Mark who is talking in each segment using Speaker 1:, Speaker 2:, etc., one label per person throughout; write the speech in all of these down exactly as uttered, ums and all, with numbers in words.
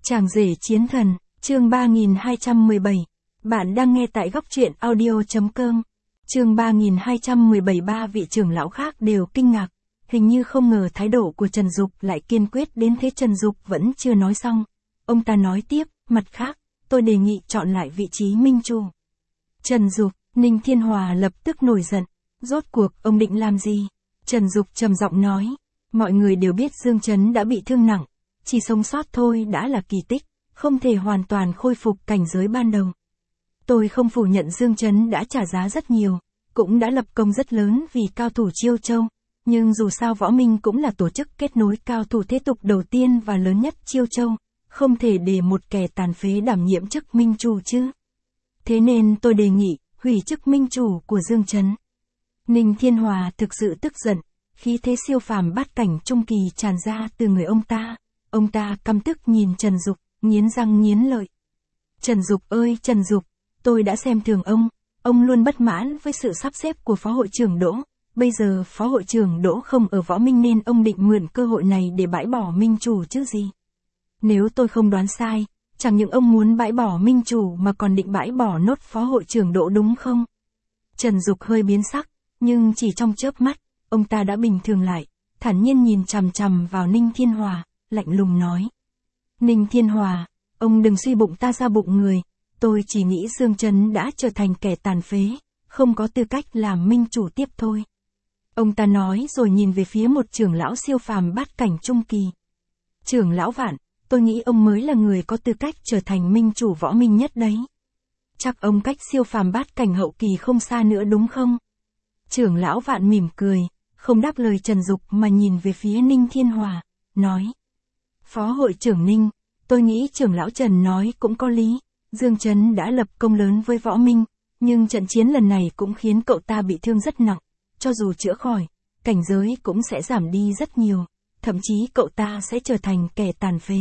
Speaker 1: Chàng rể chiến thần, chương ba nghìn hai trăm mười bảy. Bạn đang nghe tại góc truyện audio.com. Chương ba nghìn hai trăm mười bảy. Ba vị trưởng lão khác đều kinh ngạc, hình như không ngờ thái độ của Trần Dục lại kiên quyết đến thế. Trần Dục vẫn chưa nói xong, ông ta nói tiếp, mặt khác, tôi đề nghị chọn lại vị trí minh chủ. Trần Dục, Ninh Thiên Hòa lập tức nổi giận, rốt cuộc ông định làm gì? Trần Dục trầm giọng nói, mọi người đều biết Dương Trấn đã bị thương nặng, chỉ sống sót thôi đã là kỳ tích, không thể hoàn toàn khôi phục cảnh giới ban đầu. Tôi không phủ nhận Dương Trấn đã trả giá rất nhiều, cũng đã lập công rất lớn vì cao thủ Chiêu Châu, nhưng dù sao Võ Minh cũng là tổ chức kết nối cao thủ thế tục đầu tiên và lớn nhất Chiêu Châu, không thể để một kẻ tàn phế đảm nhiệm chức minh chủ chứ. Thế nên tôi đề nghị, hủy chức minh chủ của Dương Trấn. Ninh Thiên Hòa thực sự tức giận, khí thế siêu phàm bát cảnh trung kỳ tràn ra từ người ông ta. Ông ta căm tức nhìn Trần Dục, nghiến răng nghiến lợi. Trần Dục ơi Trần Dục, tôi đã xem thường ông, ông luôn bất mãn với sự sắp xếp của Phó hội trưởng Đỗ, bây giờ Phó hội trưởng Đỗ không ở Võ Minh nên ông định mượn cơ hội này để bãi bỏ minh chủ chứ gì. Nếu tôi không đoán sai, chẳng những ông muốn bãi bỏ minh chủ mà còn định bãi bỏ nốt Phó hội trưởng Đỗ đúng không? Trần Dục hơi biến sắc, nhưng chỉ trong chớp mắt, ông ta đã bình thường lại, thản nhiên nhìn chằm chằm vào Ninh Thiên Hòa, lạnh lùng nói. Ninh Thiên Hòa, ông đừng suy bụng ta ra bụng người, tôi chỉ nghĩ Dương Trấn đã trở thành kẻ tàn phế, không có tư cách làm minh chủ tiếp thôi. Ông ta nói rồi nhìn về phía một trưởng lão siêu phàm bát cảnh trung kỳ. Trưởng lão Vạn, tôi nghĩ ông mới là người có tư cách trở thành minh chủ Võ Minh nhất đấy. Chắc ông cách siêu phàm bát cảnh hậu kỳ không xa nữa đúng không? Trưởng lão Vạn mỉm cười, không đáp lời Trần Dục mà nhìn về phía Ninh Thiên Hòa, nói. Phó hội trưởng Ninh, tôi nghĩ trưởng lão Trần nói cũng có lý, Dương Trấn đã lập công lớn với Võ Minh, nhưng trận chiến lần này cũng khiến cậu ta bị thương rất nặng, cho dù chữa khỏi, cảnh giới cũng sẽ giảm đi rất nhiều, thậm chí cậu ta sẽ trở thành kẻ tàn phế.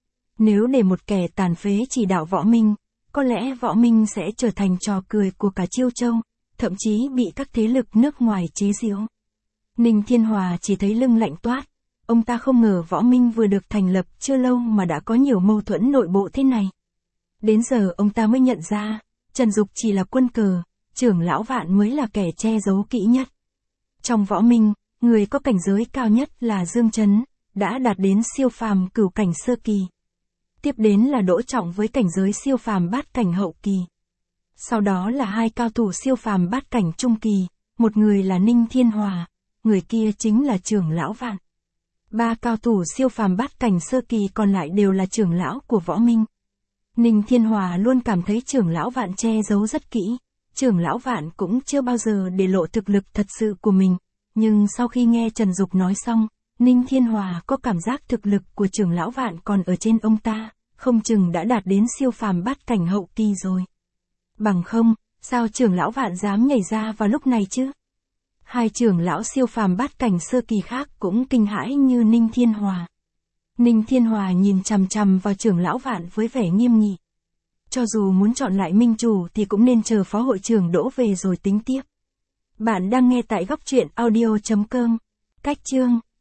Speaker 1: Nếu để một kẻ tàn phế chỉ đạo Võ Minh, có lẽ Võ Minh sẽ trở thành trò cười của cả Chiêu Châu, thậm chí bị các thế lực nước ngoài chế giễu. Ninh Thiên Hòa chỉ thấy lưng lạnh toát. Ông ta không ngờ Võ Minh vừa được thành lập chưa lâu mà đã có nhiều mâu thuẫn nội bộ thế này. Đến giờ ông ta mới nhận ra, Trần Dục chỉ là quân cờ, trưởng lão Vạn mới là kẻ che giấu kỹ nhất. Trong Võ Minh, người có cảnh giới cao nhất là Dương Trấn, đã đạt đến siêu phàm cửu cảnh sơ kỳ. Tiếp đến là Đỗ Trọng với cảnh giới siêu phàm bát cảnh hậu kỳ. Sau đó là hai cao thủ siêu phàm bát cảnh trung kỳ, một người là Ninh Thiên Hòa, người kia chính là trưởng lão Vạn. Ba cao thủ siêu phàm bát cảnh sơ kỳ còn lại đều là trưởng lão của Võ Minh. Ninh Thiên Hòa luôn cảm thấy trưởng lão Vạn che giấu rất kỹ, trưởng lão Vạn cũng chưa bao giờ để lộ thực lực thật sự của mình, nhưng sau khi nghe Trần Dục nói xong, Ninh Thiên Hòa có cảm giác thực lực của trưởng lão Vạn còn ở trên ông ta, không chừng đã đạt đến siêu phàm bát cảnh hậu kỳ rồi. Bằng không, sao trưởng lão Vạn dám nhảy ra vào lúc này chứ? Hai trưởng lão siêu phàm bát cảnh sơ kỳ khác cũng kinh hãi như Ninh Thiên Hòa. Ninh Thiên Hòa nhìn chằm chằm vào trưởng lão Vạn với vẻ nghiêm nghị. Cho dù muốn chọn lại minh chủ thì cũng nên chờ Phó hội trưởng Đỗ về rồi tính tiếp. Bạn đang nghe tại góc truyện audio.com. Cách chương